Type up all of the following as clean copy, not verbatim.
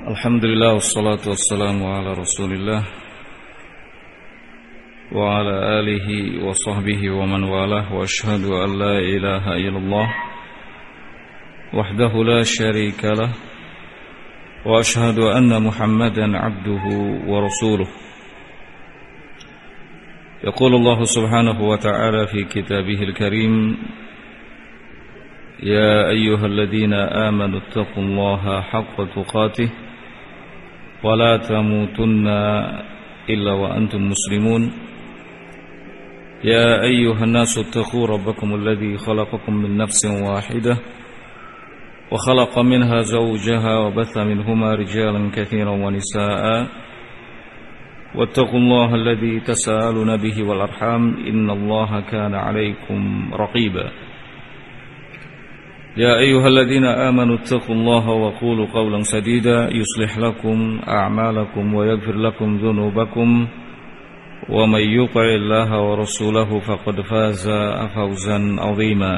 Alhamdulillah wassalatu wassalamu ala Rasulillah wa ala alihi wa sahbihi wa man walah wa ashhadu an la ilaha illallah wahdahu la syarika lah wa ashhadu anna Muhammadan abduhu wa rasuluh. Yaqulu Allah subhanahu wa ta'ala fi kitabihil karim: يا أيها الذين آمنوا اتقوا الله حق تقاته ولا تموتن إلا وأنتم مسلمون يا أيها الناس اتقوا ربكم الذي خلقكم من نفس واحدة وخلق منها زوجها وبث منهما رجالا كثيرا ونساء واتقوا الله الذي تساءلون به والأرحام إن الله كان عليكم رقيبا يا أيها الذين آمنوا اتقوا الله وقولوا قولا سديدا يصلح لكم أعمالكم ويغفر لكم ذنوبكم ومن يطع الله ورسوله فقد فاز فوزا عظيما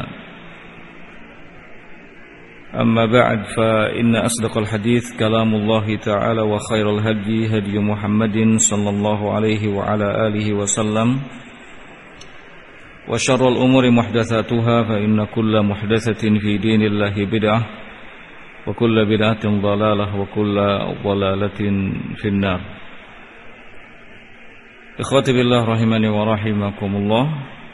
أما بعد فإن أصدق الحديث كلام الله تعالى وخير الهدي هدي محمد صلى الله عليه وعلى آله وسلم وشر الأمور محدثاتها فإن كل محدثة في دين الله بدعة وكل بدعة ضلالة وكل ضلالة في النار. Ikhwati billah rahimani wa rahimakumullah.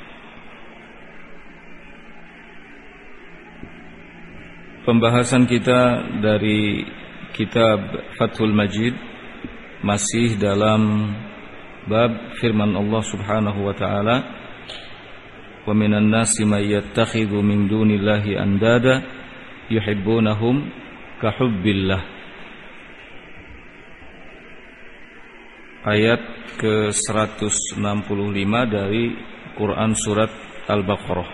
Pembahasan kita dari kitab Fathul Majid masih dalam bab firman Allah Subhanahu wa taala: wa minan nasi may yattakhidhu min dunillahi andada yuhibbunahum ka hubbillah. Ayat ke-165 dari Quran surat Al-Baqarah.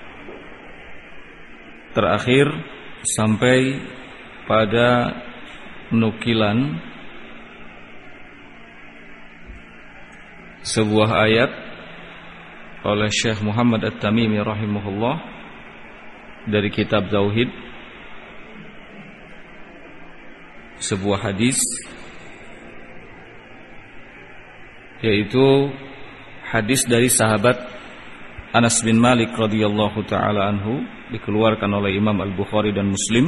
Terakhir sampai pada nukilan sebuah ayat oleh Syekh Muhammad At-Tamimi rahimahullah dari kitab Tauhid, sebuah hadis, yaitu hadis dari sahabat Anas bin Malik radhiyallahu taala anhu, dikeluarkan oleh Imam Al-Bukhari dan Muslim,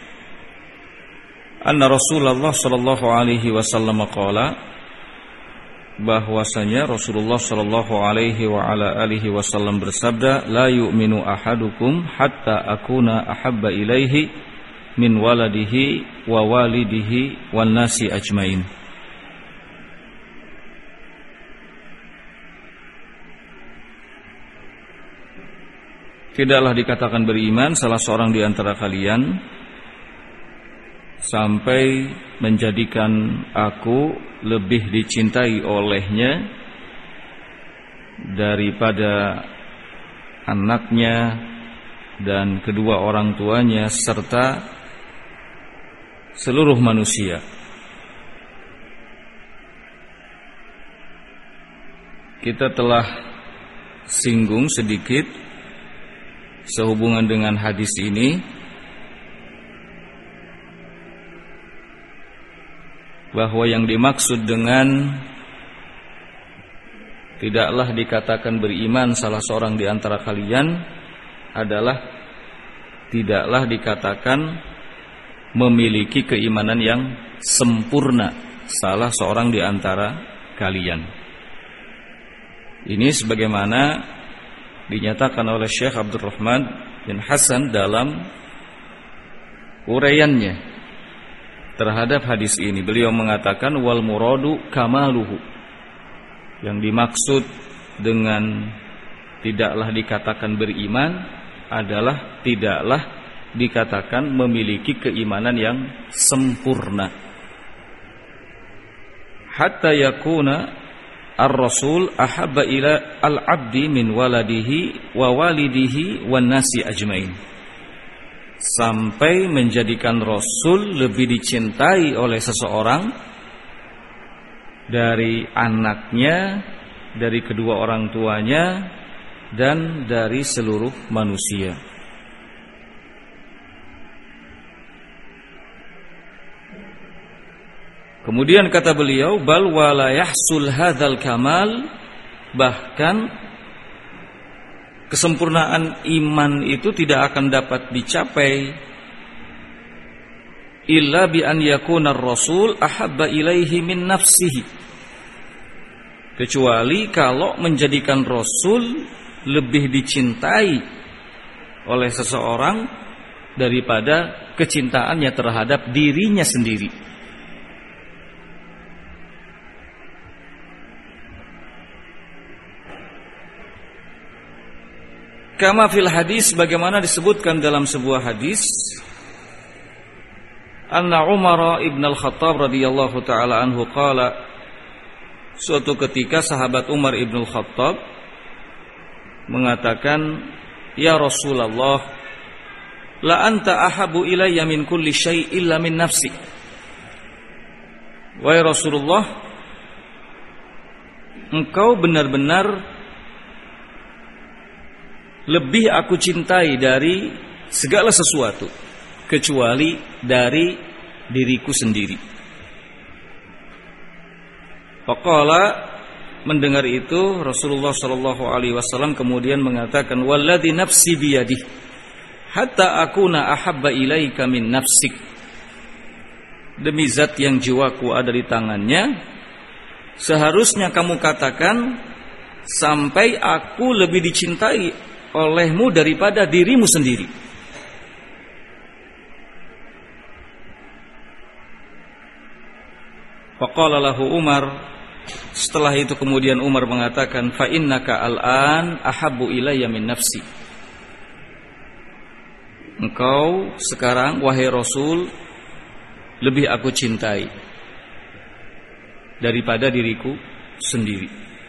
anna Rasulullah sallallahu alaihi wasallam qala, bahwasanya Rasulullah sallallahu alaihi wa ala alihi wasallam bersabda: la yu'minu ahadukum hatta akuna ahabba ilaihi min waladihi wa walidihi wan nasi ajmain. Tidaklah dikatakan beriman salah seorang di antara kalian sampai menjadikan aku lebih dicintai olehnya daripada anaknya dan kedua orang tuanya serta seluruh manusia. Kita telah singgung sedikit sehubungan dengan hadis ini, bahwa yang dimaksud dengan tidaklah dikatakan beriman salah seorang di antara kalian adalah tidaklah dikatakan memiliki keimanan yang sempurna salah seorang di antara kalian. Ini sebagaimana dinyatakan oleh Syekh Abdurrahman bin Hasan dalam uraiannya terhadap hadis ini. Beliau mengatakan wal muradu kamaluhu. Yang dimaksud dengan tidaklah dikatakan beriman adalah tidaklah dikatakan memiliki keimanan yang sempurna. Hatta yakuna ar-rasul ahabba ila al-abdi min waladihi wa walidihi wan nasi ajmain. Sampai menjadikan Rasul lebih dicintai oleh seseorang dari anaknya, dari kedua orang tuanya, dan dari seluruh manusia. Kemudian kata beliau, bal wala yahsul hadzal kamal, bahkan kesempurnaan iman itu tidak akan dapat dicapai illa bi an yakuna ar-rasul ahabba ilaihi min nafsihi, kecuali kalau menjadikan rasul lebih dicintai oleh seseorang daripada kecintaannya terhadap dirinya sendiri. Kama fil hadis, bagaimana disebutkan dalam sebuah hadis, anna Umar ibn al-Khattab radhiyallahu taala anhu qala, suatu ketika sahabat Umar ibn al-Khattab mengatakan, ya Rasulullah, la anta ahabu ilayya min kulli syai' illa min nafsi. Wahai Rasulullah, engkau benar-benar lebih aku cintai dari segala sesuatu kecuali dari diriku sendiri. Faqala, mendengar itu Rasulullah sallallahu alaihi wasallam kemudian mengatakan, walladzi nafsi biyadih hatta akuna ahabba ilaika min nafsik. Demi zat yang jiwaku ada di tangannya, seharusnya kamu katakan sampai aku lebih dicintai olehmu daripada dirimu sendiri. Faqala lahu Umar, setelah itu kemudian Umar mengatakan, fa innaka al'an ahabbu ilayya min nafsi. Engkau sekarang wahai Rasul lebih aku cintai daripada diriku sendiri.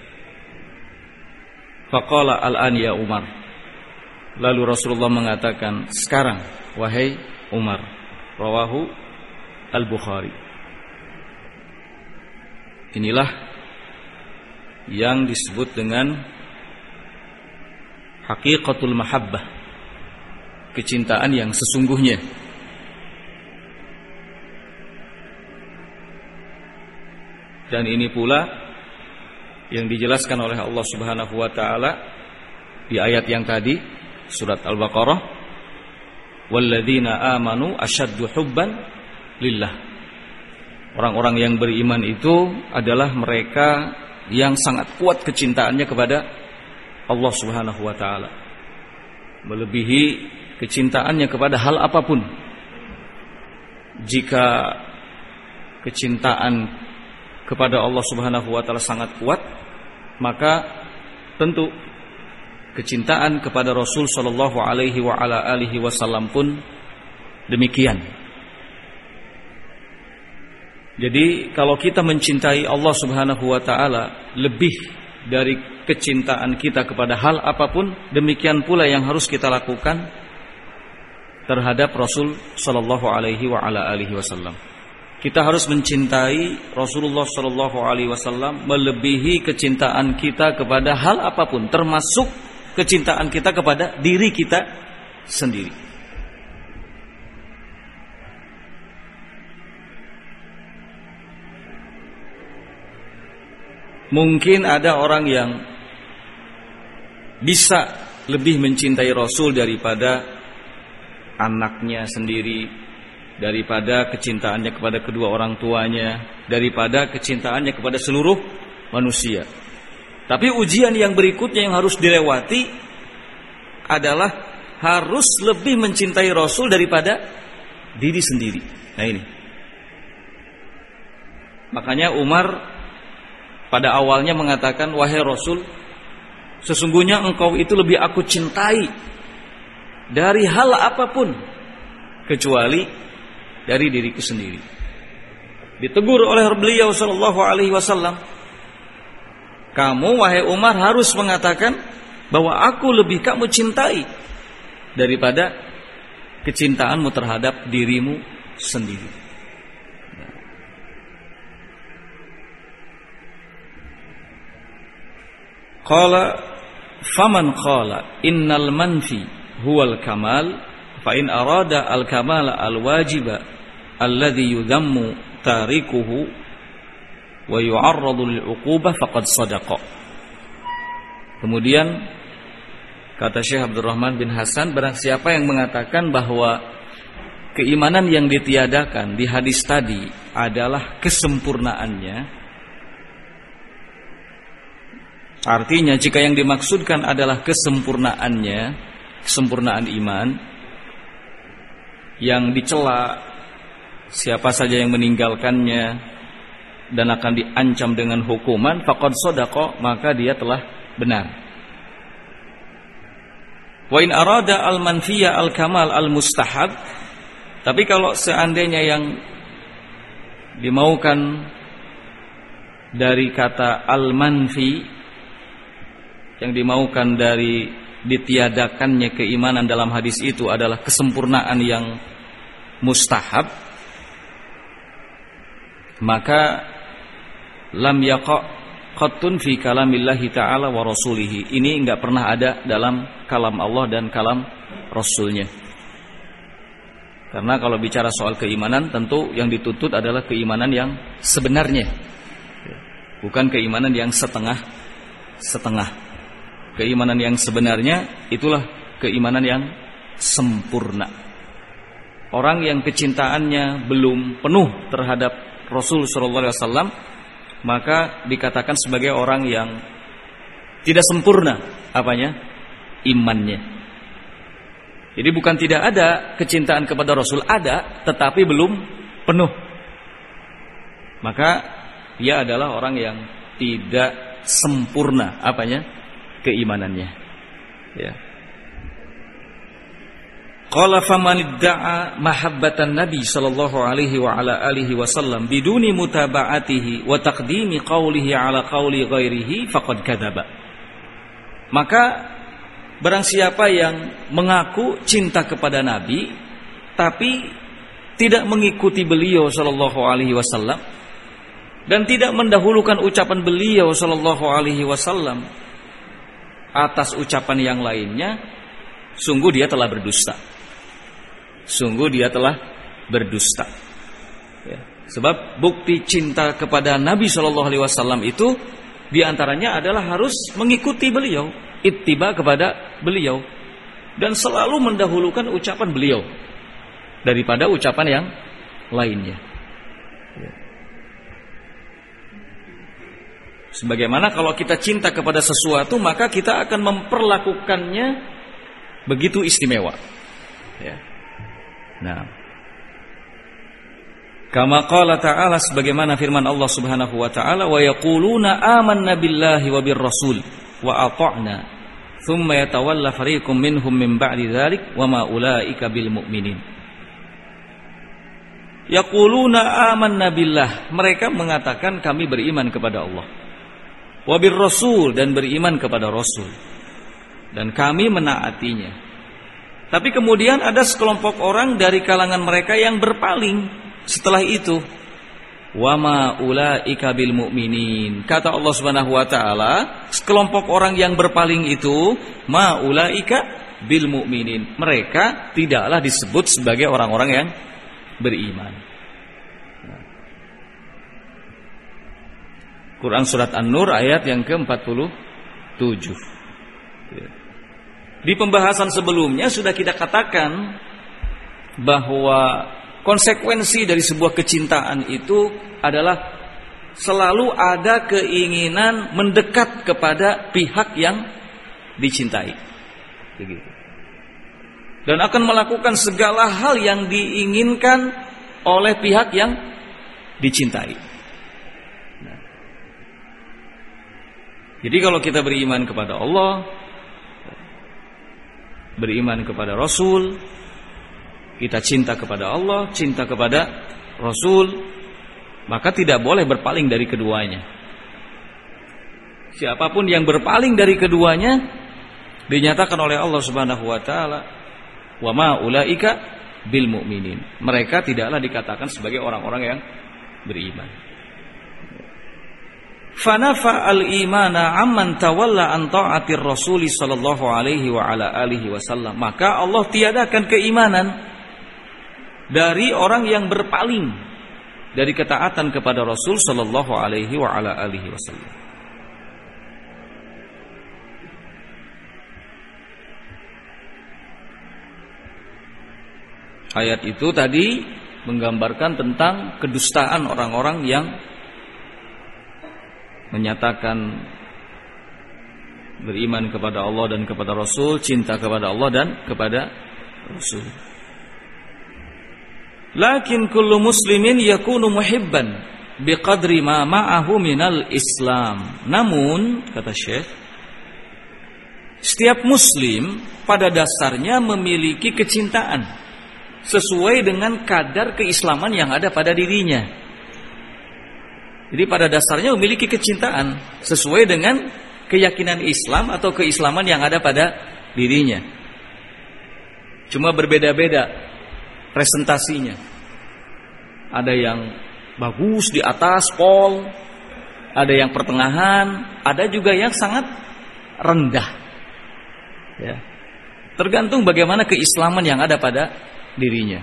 Faqala al'an ya Umar. Lalu Rasulullah mengatakan, sekarang wahai Umar. Rawahu Al-Bukhari. Inilah yang disebut dengan haqiqatul mahabbah, kecintaan yang sesungguhnya. Dan ini pula yang dijelaskan oleh Allah Subhanahu wa taala di ayat yang tadi, surat Al-Baqarah, walladzina amanu asyaddu hubban lillah. Orang-orang yang beriman itu adalah mereka yang sangat kuat kecintaannya kepada Allah Subhanahu wa taala, melebihi kecintaannya kepada hal apapun. Jika kecintaan kepada Allah Subhanahu wa taala sangat kuat, maka tentu kecintaan kepada Rasul sallallahu alaihi wa ala alihi wasallam pun demikian. Jadi kalau kita mencintai Allah Subhanahu wa taala lebih dari kecintaan kita kepada hal apapun, demikian pula yang harus kita lakukan terhadap Rasul sallallahu alaihi wa ala alihi wasallam. Kita harus mencintai Rasulullah sallallahu alaihi wasallam melebihi kecintaan kita kepada hal apapun, termasuk kecintaan kita kepada diri kita sendiri. Mungkin ada orang yang bisa lebih mencintai Rasul daripada anaknya sendiri, daripada kecintaannya kepada kedua orang tuanya, daripada kecintaannya kepada seluruh manusia. Tapi ujian yang berikutnya yang harus dilewati adalah harus lebih mencintai Rasul daripada diri sendiri. Nah ini. Makanya Umar pada awalnya mengatakan, wahai Rasul, sesungguhnya engkau itu lebih aku cintai dari hal apapun kecuali dari diriku sendiri. Ditegur oleh beliau sallallahu alaihi wasallam, kamu wahai Umar harus mengatakan bahwa aku lebih kamu cintai daripada kecintaanmu terhadap dirimu sendiri. Qala faman qala innal manfi huwal kamal fa in arada al kamala al wajiba alladhi yudhammu tarikuhu wa yu'arradu lil'uqubah faqad shadaqa. Kemudian kata Syekh Abdurrahman bin Hasan, barang siapa yang mengatakan bahwa keimanan yang ditiadakan di hadis tadi adalah kesempurnaannya, artinya jika yang dimaksudkan adalah kesempurnaannya, kesempurnaan iman, yang dicela siapa saja yang meninggalkannya dan akan diancam dengan hukuman, faqad shadaqa, maka dia telah benar. Wa in arada al-manfiya al-kamal al-mustahab, tapi kalau seandainya yang dimaukan dari kata al-manfi, yang dimaukan dari ditiadakannya keimanan dalam hadis itu adalah kesempurnaan yang mustahab, maka lam yaqa qattun fi kalamillahi ta'ala wa rasulihi. Ini enggak pernah ada dalam kalam Allah dan kalam Rasulnya. Karena kalau bicara soal keimanan, tentu yang dituntut adalah keimanan yang sebenarnya, bukan keimanan yang setengah-setengah. Keimanan yang sebenarnya itulah keimanan yang sempurna. Orang yang kecintaannya belum penuh terhadap Rasul sallallahu alaihi wasallam, maka dikatakan sebagai orang yang tidak sempurna apanya? Imannya. Jadi bukan tidak ada kecintaan kepada Rasul, ada, tetapi belum penuh. Maka dia adalah orang yang tidak sempurna apanya? Keimanannya. Ya. Qala faman idda'a mahabbatan Nabi sallallahu alaihi wa ala alihi wasallam biduni mutaba'atihi wa taqdimi qawlihi ala qawli ghairihi faqad kadzaba. Maka barang siapa yang mengaku cinta kepada Nabi tapi tidak mengikuti beliau sallallahu alaihi wasallam dan tidak mendahulukan ucapan beliau sallallahu alaihi wasallam atas ucapan yang lainnya, sungguh dia telah berdusta. Sungguh dia telah berdusta. Ya. Sebab bukti cinta kepada Nabi Shallallahu Alaihi Wasallam itu diantaranya adalah harus mengikuti beliau, ittiba kepada beliau, dan selalu mendahulukan ucapan beliau daripada ucapan yang lainnya. Ya. Sebagaimana kalau kita cinta kepada sesuatu, maka kita akan memperlakukannya begitu istimewa. Ya. Nah, kama qala ta'ala, sebagaimana firman Allah Subhanahu wa ta'ala, wa yaquluna amanna billahi wa bir rasul wa ata'na thumma yatawalla fariqum minhum min ba'di dzalik wa ma ulaika bil mu'minin. Yaquluna amanna billah, mereka mengatakan kami beriman kepada Allah. Wabir rasul, dan beriman kepada Rasul, dan kami menaatinya. Tapi kemudian ada sekelompok orang dari kalangan mereka yang berpaling setelah itu. Wama ulaika bil mu'minin. Kata Allah Subhanahu wa taala, sekelompok orang yang berpaling itu, ma ulaika bil mu'minin. Mereka tidaklah disebut sebagai orang-orang yang beriman. Quran Surat An-Nur ayat yang ke-47. Di pembahasan sebelumnya sudah kita katakan bahwa konsekuensi dari sebuah kecintaan itu adalah selalu ada keinginan mendekat kepada pihak yang dicintai. Begitu. Dan akan melakukan segala hal yang diinginkan oleh pihak yang dicintai. Jadi kalau kita beriman kepada Allah, beriman kepada Rasul, kita cinta kepada Allah, cinta kepada Rasul, maka tidak boleh berpaling dari keduanya. Siapapun yang berpaling dari keduanya, dinyatakan oleh Allah Subhanahu wa taala, wa ma ulaika bil mu'minin. Mereka tidaklah dikatakan sebagai orang-orang yang beriman. Fanafa al-imana amman tawalla an ta'atir Rasul sallallahu alaihi wa ala alihi wasallam. Maka Allah tiadakan keimanan dari orang yang berpaling dari ketaatan kepada Rasul sallallahu alaihi wa ala alihi wasallam. Ayat itu tadi menggambarkan tentang kedustaan orang-orang yang menyatakan beriman kepada Allah dan kepada Rasul, cinta kepada Allah dan kepada Rasul. Lakin kullu muslimin yakunu muhibban biqadri ma ma'ahu minal Islam. Namun, kata Syekh, setiap muslim pada dasarnya memiliki kecintaan sesuai dengan kadar keislaman yang ada pada dirinya. Jadi pada dasarnya memiliki kecintaan sesuai dengan keyakinan Islam atau keislaman yang ada pada dirinya. Cuma berbeda-beda presentasinya. Ada yang bagus di atas pol, ada yang pertengahan, ada juga yang sangat rendah. Ya. Tergantung bagaimana keislaman yang ada pada dirinya.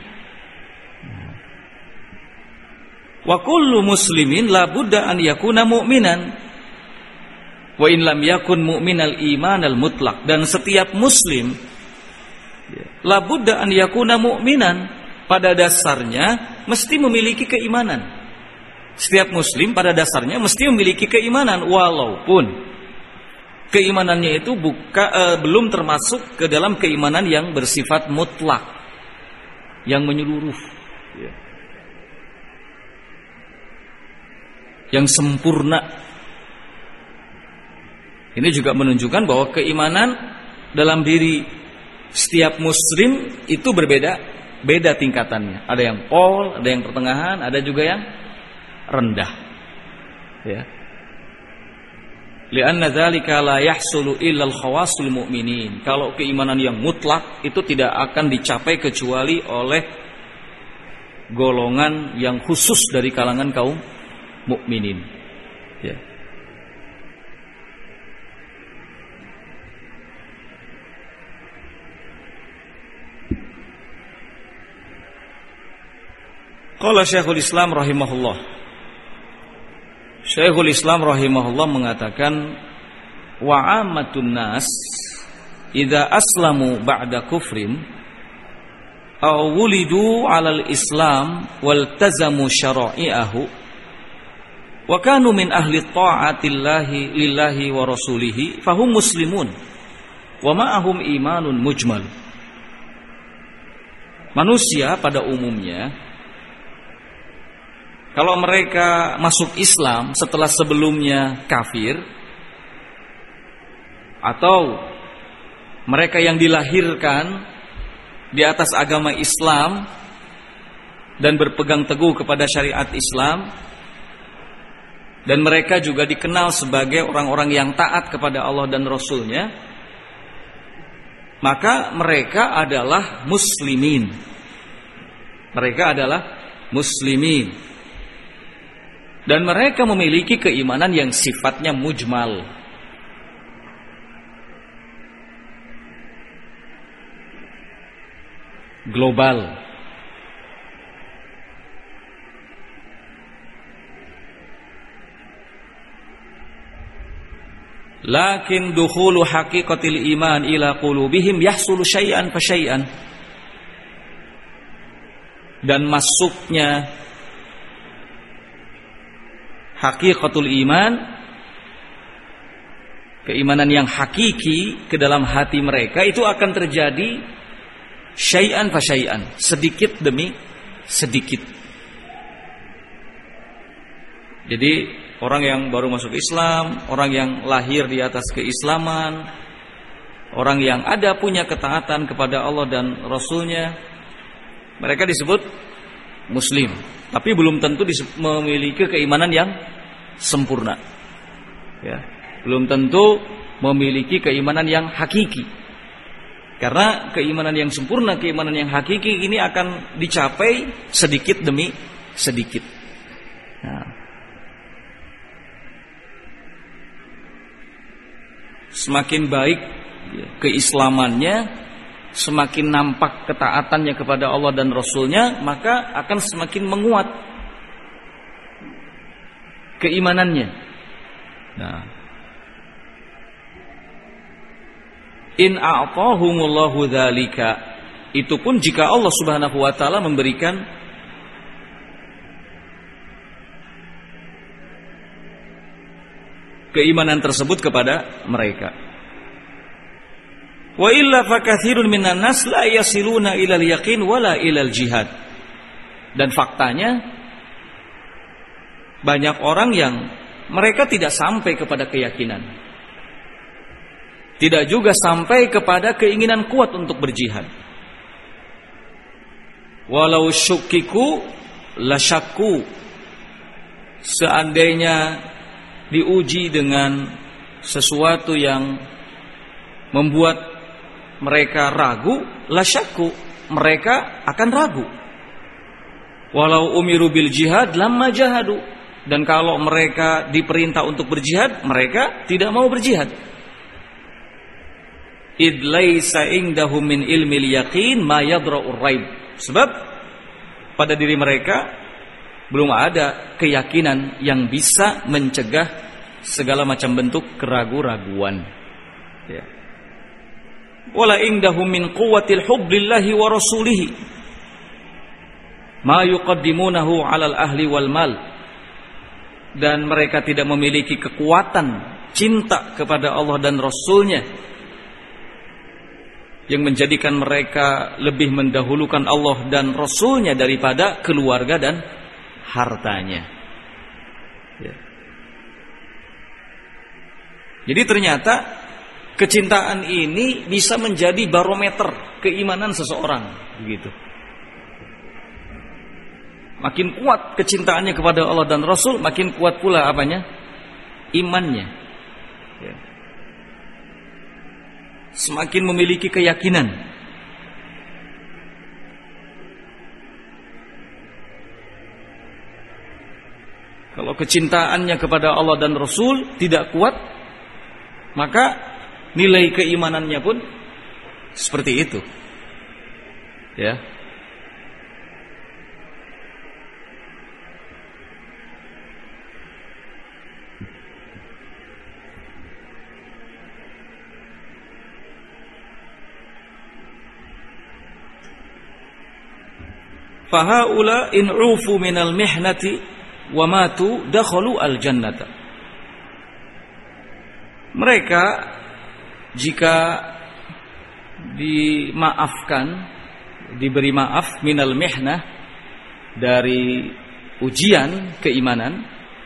Wa kullu muslimin la budda an yakuna mu'minan wa in lam yakun mu'minal imanal mutlaq. Dan setiap muslim la budda an yakuna mu'minan, pada dasarnya mesti memiliki keimanan. Setiap muslim pada dasarnya mesti memiliki keimanan, walaupun keimanannya itu belum termasuk ke dalam keimanan yang bersifat mutlak, yang menyeluruh, yang sempurna. Ini juga menunjukkan bahwa keimanan dalam diri setiap muslim itu beda tingkatannya. Ada yang pol, ada yang pertengahan, ada juga yang rendah. Ya. Li'anna dzalika la yahsulu illa al-khawasul mu'minin. Kalau keimanan yang mutlak itu tidak akan dicapai kecuali oleh golongan yang khusus dari kalangan kaum mukminin. Ya. Qala Syekhul Islam rahimahullah. Syekhul Islam rahimahullah mengatakan, wa ammatun nas idza aslamu ba'da kufrin aw wulidu 'alal islam waltazamu syara'i'ahu wa kanu min ahli ta'atillahi lillahi wa rasulihi fahum muslimun wa ma'ahum imanun mujmal. Manusia pada umumnya, kalau mereka masuk Islam setelah sebelumnya kafir, atau mereka yang dilahirkan di atas agama Islam dan berpegang teguh kepada syariat Islam, dan mereka juga dikenal sebagai orang-orang yang taat kepada Allah dan Rasul-Nya, maka mereka adalah muslimin. Mereka adalah muslimin. Dan mereka memiliki keimanan yang sifatnya mujmal. Global. Lakin dukhulu haqiqatil iman ila qulubihim yahsulu syai'an fa syai'an. Dan masuknya haqiqatul iman, keimanan yang hakiki ke dalam hati mereka, itu akan terjadi syai'an fa syai'an, sedikit demi sedikit. Jadi orang yang baru masuk Islam, orang yang lahir di atas keislaman, orang yang ada punya ketaatan kepada Allah dan Rasul-Nya, mereka disebut muslim. Tapi belum tentu memiliki keimanan yang sempurna. Ya, belum tentu memiliki keimanan yang hakiki. Karena keimanan yang sempurna, keimanan yang hakiki ini akan dicapai sedikit demi sedikit. Nah, semakin baik keislamannya, semakin nampak ketaatannya kepada Allah dan Rasul-Nya, maka akan semakin menguat keimanannya. Nah, in a'tahumullahu dzalika, itu pun jika Allah Subhanahu wa taala memberikan keimanan tersebut kepada mereka. Wa illa fakatsirun minan nas la yasiluna ilal yaqin wala ilal jihad. Dan faktanya banyak orang yang mereka tidak sampai kepada keyakinan, tidak juga sampai kepada keinginan kuat untuk berjihad. Walau syukkiku la syakku, seandainya diuji dengan sesuatu yang membuat mereka ragu, la syakku, mereka akan ragu. Walau umiru bil jihad lamma jahadu, dan kalau mereka diperintah untuk berjihad, mereka tidak mau berjihad. Id laisa indahum min ilmil yaqin ma yadra'ur raib, sebab pada diri mereka belum ada keyakinan yang bisa mencegah segala macam bentuk keraguan-raguan. Ya. Wala indahum min quwwatil hubbillahi wa rasulihi ma yuqaddimunahu 'alal ahli wal mal, dan mereka tidak memiliki kekuatan cinta kepada Allah dan Rasulnya yang menjadikan mereka lebih mendahulukan Allah dan Rasulnya daripada keluarga dan hartanya. Ya. Jadi ternyata kecintaan ini bisa menjadi barometer keimanan seseorang, begitu. Makin kuat kecintaannya kepada Allah dan Rasul, makin kuat pula apanya? Imannya. Ya. Semakin memiliki keyakinan. Kalau kecintaannya kepada Allah dan Rasul tidak kuat, maka nilai keimanannya pun seperti itu. Ya. Fahaula in ufu minal mihnati wa matu dakhalu al jannata. Mereka jika dimaafkan, diberi maaf minal mihnah, dari ujian keimanan,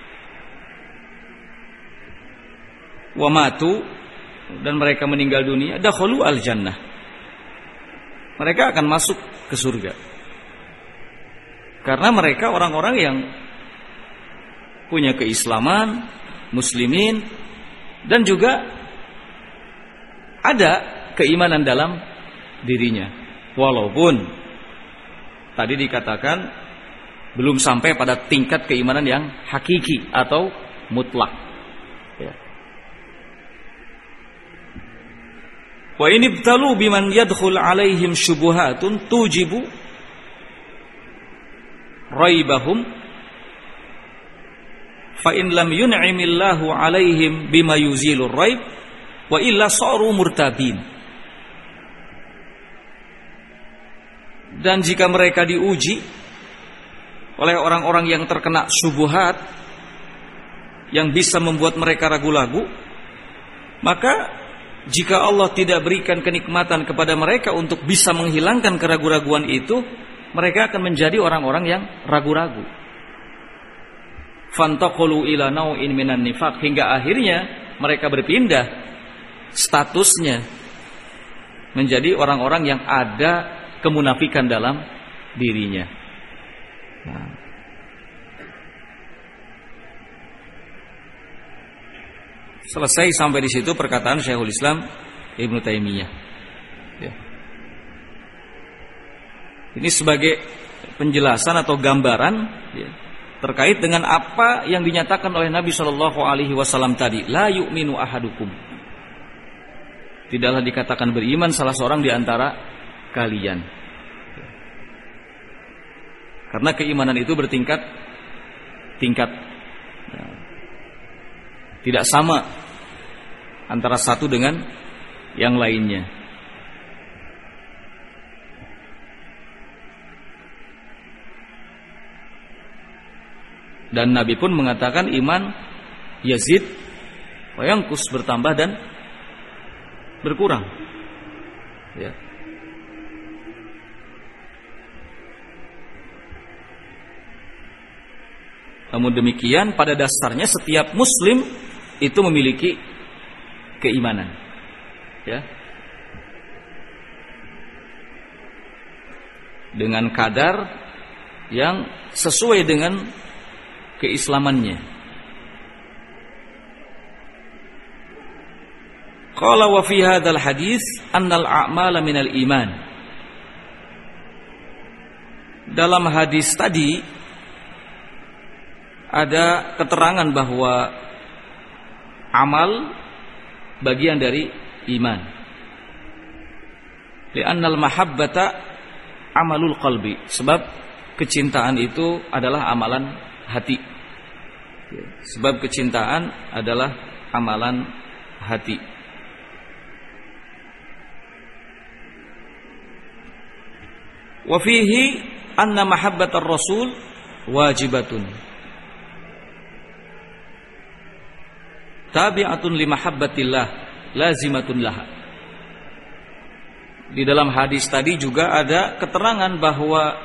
wa matu, dan mereka meninggal dunia, dakhalu al jannah, mereka akan masuk ke surga. Karena mereka orang-orang yang punya keislaman, muslimin, dan juga ada keimanan dalam dirinya. Walaupun tadi dikatakan belum sampai pada tingkat keimanan yang hakiki atau mutlak. Ya. Wa in ibtalu biman yadkhul alaihim syubuhatun tujibu raibahum fa in lam yun'imillahu alaihim bima yuzilur raib wa illa saru murtabin. Dan jika mereka diuji oleh orang-orang yang terkena syubhat yang bisa membuat mereka ragu-ragu, maka jika Allah tidak berikan kenikmatan kepada mereka untuk bisa menghilangkan keraguan-raguan itu, mereka akan menjadi orang-orang yang ragu-ragu. Fantaqulu ila nau'in minan nifaq, hingga akhirnya mereka berpindah statusnya menjadi orang-orang yang ada kemunafikan dalam dirinya. Nah. Selesai sampai di situ perkataan Syekhul Islam Ibnu Taimiyah. Ya. Ini sebagai penjelasan atau gambaran, ya, terkait dengan apa yang dinyatakan oleh Nabi Shallallahu Alaihi Wasallam tadi. La yu'minu ahadukum. Tidaklah dikatakan beriman salah seorang di antara kalian. Karena keimanan itu bertingkat-tingkat. Tidak sama antara satu dengan yang lainnya. Dan Nabi pun mengatakan iman yazid wa yanqus, bertambah dan berkurang. Ya. Namun demikian, pada dasarnya setiap muslim itu memiliki keimanan. Ya. Dengan kadar yang sesuai dengan keislamannya. Qala wa fi hadzal hadis annal a'mala minal iman. Dalam hadis tadi ada keterangan bahwa amal bagian dari iman. Li'annal mahabbata amalul qalbi, sebab kecintaan itu adalah amalan hati. Sebab kecintaan adalah amalan hati. Wa fihi anna mahabbatar rasul wajibatun tabi'atun li mahabbatillah lazimatun laha. Di dalam hadis tadi juga ada keterangan bahwa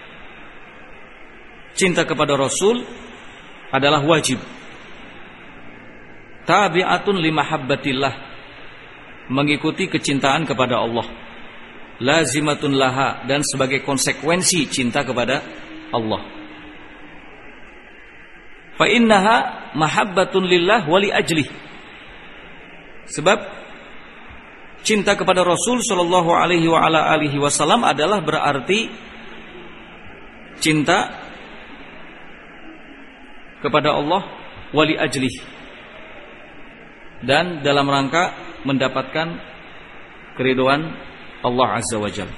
cinta kepada Rasul adalah wajib. Tabi'atun li mahabbatillah, mengikuti kecintaan kepada Allah. Lazimatun laha, dan sebagai konsekuensi cinta kepada Allah. Fa innaha mahabbatun lillah wa li ajlih. Sebab cinta kepada Rasul sallallahu alaihi wa ala alihi wasallam adalah berarti cinta kepada Allah wali ajlih, dan dalam rangka mendapatkan keridhaan Allah azza wa jalla.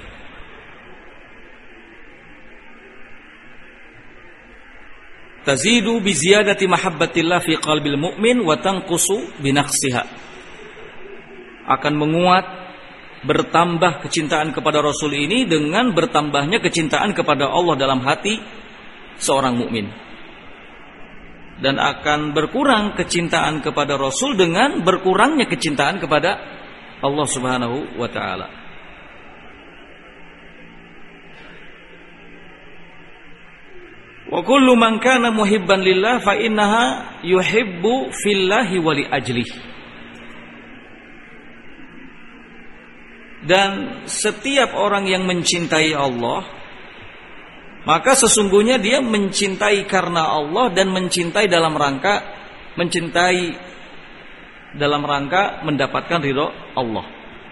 Tazidu bi ziyadati mahabbatillah fi qalbil mu'min wa tanqusu bi naqsiha. Akan menguat, bertambah kecintaan kepada Rasul ini dengan bertambahnya kecintaan kepada Allah dalam hati seorang mukmin. Dan akan berkurang kecintaan kepada Rasul dengan berkurangnya kecintaan kepada Allah Subhanahu wa taala. Wa kullu man kana muhibban lillah fa innaha yuhibbu fillahi wa li ajlih. Dan setiap orang yang mencintai Allah, maka sesungguhnya dia mencintai karena Allah dan mencintai dalam rangka mendapatkan ridho Allah.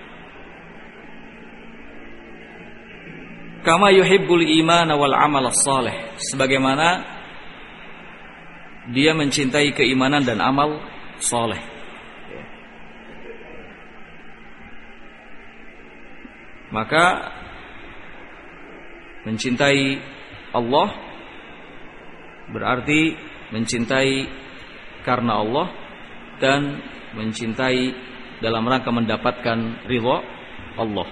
Kama yuhibbul iman wal amal salih, sebagaimana dia mencintai keimanan dan amal saleh. Maka mencintai Allah berarti mencintai karena Allah dan mencintai dalam rangka mendapatkan ridha Allah.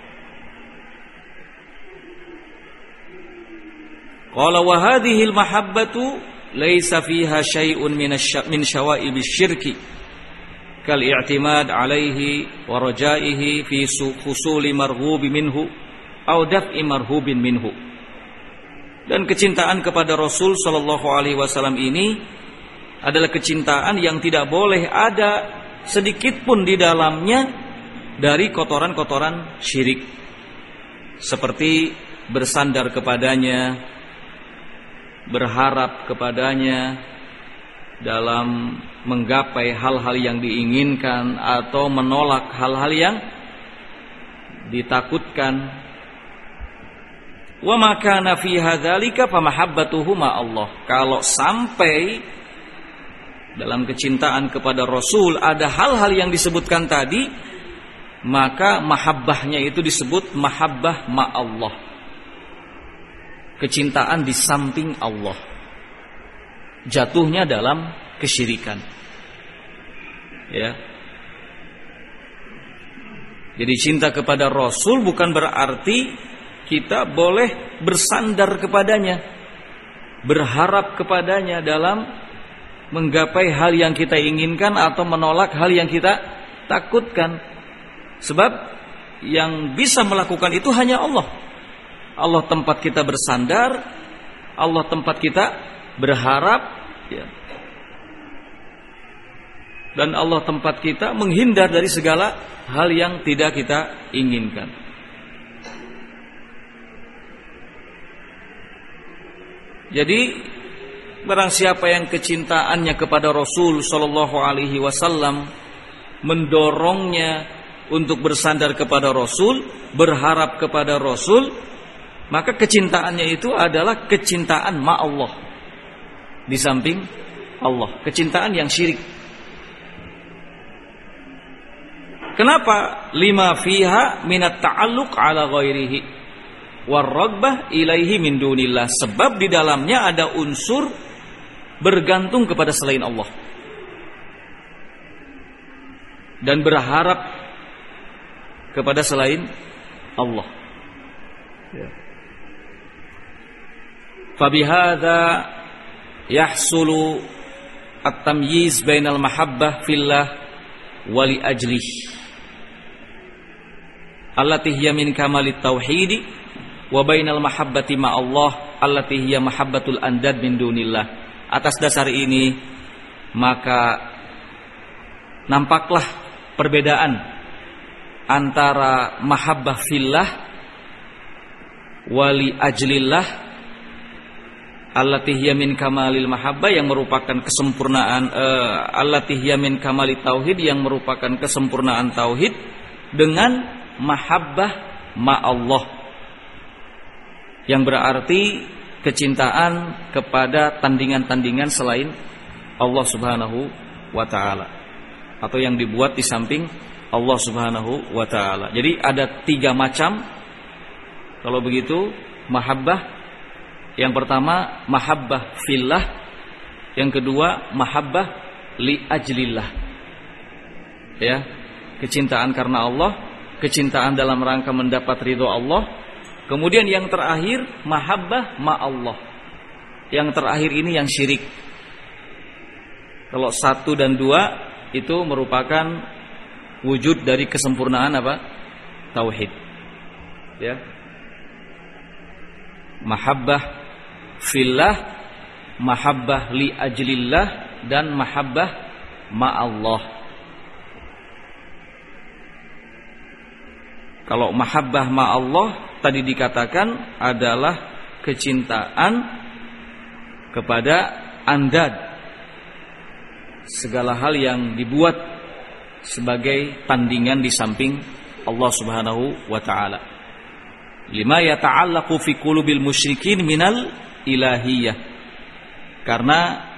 Qala wa hadhihi al-mahabbatu laysa fiha syai'un min syawa'ib asy-syirki kal i'timad 'alaihi wa rajaihi fi husuli marghubi minhu aw daf'i marhubin minhu. Dan kecintaan kepada Rasul sallallahu alaihi wasallam ini adalah kecintaan yang tidak boleh ada sedikit pun di dalamnya dari kotoran-kotoran syirik, seperti bersandar kepadanya, berharap kepadanya dalam menggapai hal-hal yang diinginkan atau menolak hal-hal yang ditakutkan. Wa ma kana fi hadzalika fa mahabbatuhu ma Allah. Kalau sampai dalam kecintaan kepada Rasul ada hal-hal yang disebutkan tadi, maka mahabbahnya itu disebut mahabbah ma Allah, kecintaan di samping Allah, jatuhnya dalam kesyirikan. Ya. Jadi cinta kepada Rasul bukan berarti kita boleh bersandar kepadanya, berharap kepadanya dalam menggapai hal yang kita inginkan atau menolak hal yang kita takutkan. Sebab yang bisa melakukan itu hanya Allah. Allah tempat kita bersandar, Allah tempat kita berharap, ya. Dan Allah tempat kita menghindar dari segala hal yang tidak kita inginkan. Jadi barang siapa yang kecintaannya kepada Rasul sallallahu alaihi wasallam mendorongnya untuk bersandar kepada Rasul, berharap kepada Rasul, maka kecintaannya itu adalah kecintaan ma'allah, di samping Allah, kecintaan yang syirik. Kenapa? Lima fiha minat ta'alluq ala ghairihi warragbah ilaihi min dunillah. Sebab di dalamnya ada unsur bergantung kepada selain Allah dan berharap kepada selain Allah. Fabihadza yahsulu at-tamyiz bainal mahabbah fillah wa li ajlih allati hiya min kamalit tauhid wa bainal mahabbati ma Allah allati hiya mahabbatul andad min dunillah. Atas dasar ini maka nampaklah perbedaan antara mahabbah fillah wali ajlillah allati hiya min kamalil mahabbah, yang merupakan kesempurnaan, allati hiya min kamalit tauhid, yang merupakan kesempurnaan tauhid, dengan mahabbah ma'allah, yang berarti kecintaan kepada tandingan-tandingan selain Allah subhanahu wa ta'ala, atau yang dibuat di samping Allah subhanahu wa ta'ala. Jadi ada 3 macam kalau begitu mahabbah. Yang pertama mahabbah fillah, yang kedua mahabbah li ajlillah, ya, kecintaan karena Allah, kecintaan dalam rangka mendapat ridho Allah. Kemudian yang terakhir mahabbah ma'allah. Yang terakhir ini yang syirik. Kalau 1 dan 2 itu merupakan wujud dari kesempurnaan apa? Tauhid. Ya. Mahabbah fillah, mahabbah li ajlillah, dan mahabbah ma'allah. Kalau mahabbah ma'allah tadi dikatakan adalah kecintaan kepada andad, segala hal yang dibuat sebagai tandingan di samping Allah subhanahu wa ta'ala. Lima yata'allaqu fi qulubil musyrikin minal ilahiyah. Karena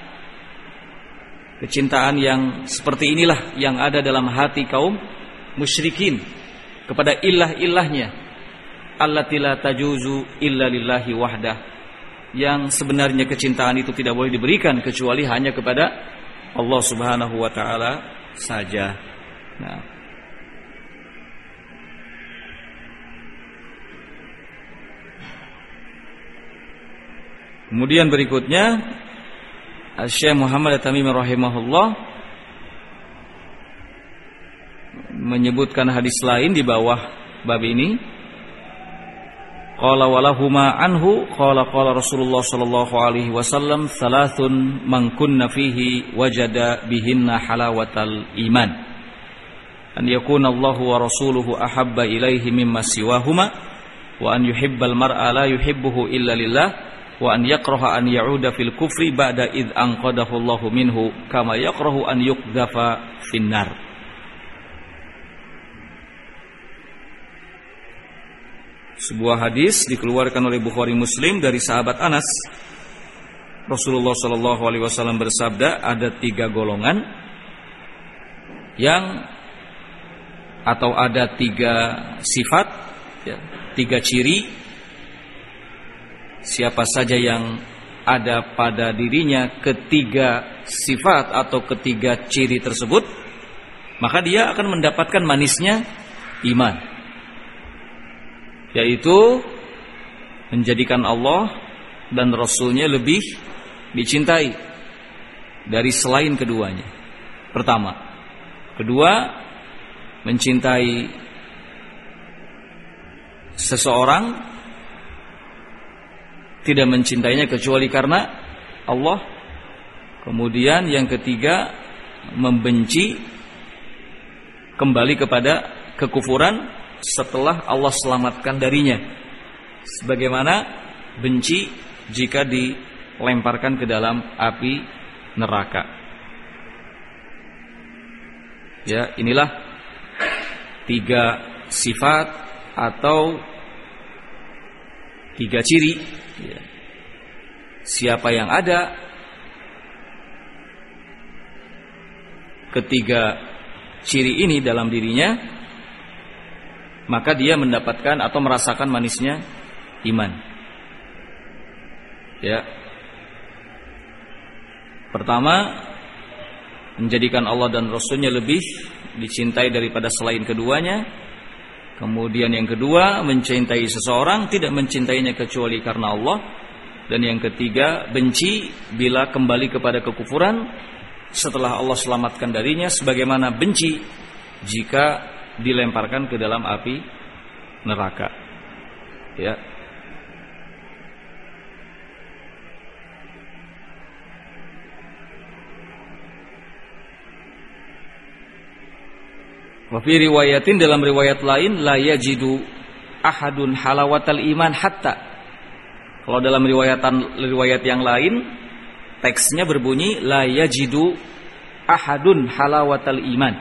kecintaan yang seperti inilah yang ada dalam hati kaum musyrikin kepada ilah-ilahnya, allati la tajuzu illa lillahi wahdah, yang sebenarnya kecintaan itu tidak boleh diberikan kecuali hanya kepada Allah subhanahu wa ta'ala saja. Nah, kemudian berikutnya Syekh Muhammad At-Tamimi rahimahullah menyebutkan hadis lain di bawah bab ini. Qala walahuma anhu qala qala Rasulullah sallallahu alaihi wasallam thalathun man kunna fihi wajada bihinna halawatal iman, an yakuna Allahu wa rasuluhu ahabba ilaihi mimma siwahuma, wa an yuhibbal mar'a la yuhibbuhu illa lillah, wa an yakraha an ya'uda fil kufri ba'da id anqadahu Allahu minhu kama yakrahu an yuqdhafa finnar. Sebuah hadis dikeluarkan oleh Bukhari Muslim dari sahabat Anas. Rasulullah sallallahu alaihi wasallam bersabda, ada 3 golongan yang, atau ada 3 sifat, ya, 3 ciri. Siapa saja yang ada pada dirinya ketiga sifat atau ketiga ciri tersebut, maka dia akan mendapatkan manisnya iman, yaitu menjadikan Allah dan Rasulnya lebih dicintai dari selain keduanya. Pertama. Kedua, mencintai seseorang tidak mencintainya kecuali karena Allah. Kemudian yang ketiga, membenci kembali kepada kekufuran setelah Allah selamatkan darinya, sebagaimana benci jika dilemparkan ke dalam api neraka. Ya, inilah 3 sifat atau 3 ciri, ya. Siapa yang ada ketiga ciri ini dalam dirinya, maka dia mendapatkan atau merasakan manisnya iman. Ya. Pertama, menjadikan Allah dan Rasulnya lebih dicintai daripada selain keduanya. Kemudian yang kedua, mencintai seseorang tidak mencintainya kecuali karena Allah. Dan yang ketiga, benci bila kembali kepada kekufuran setelah Allah selamatkan darinya, sebagaimana benci jika dilemparkan ke dalam api neraka. Ya. Wa fi riwayatin, dalam riwayat lain, la yajidu ahadun halawatal iman hatta. Kalau dalam riwayat yang lain, teksnya berbunyi la yajidu ahadun halawatal iman.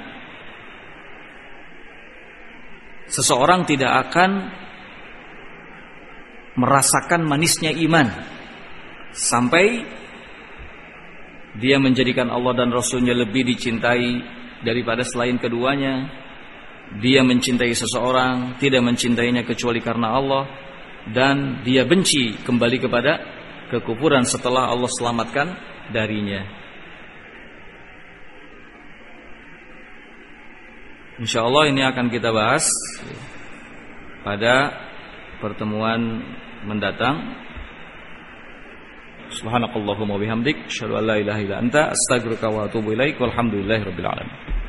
Seseorang tidak akan merasakan manisnya iman sampai dia menjadikan Allah dan Rasulnya lebih dicintai daripada selain keduanya. Dia mencintai seseorang, tidak mencintainya kecuali karena Allah, dan dia benci kembali kepada kekufuran setelah Allah selamatkan darinya. InsyaAllah ini akan kita bahas pada pertemuan mendatang. Subhanakallahumma bihamdik, asyhadu an la ilaha illa anta, astaghfiruka wa atubu ilaik, walhamdulillahirabbil alamin.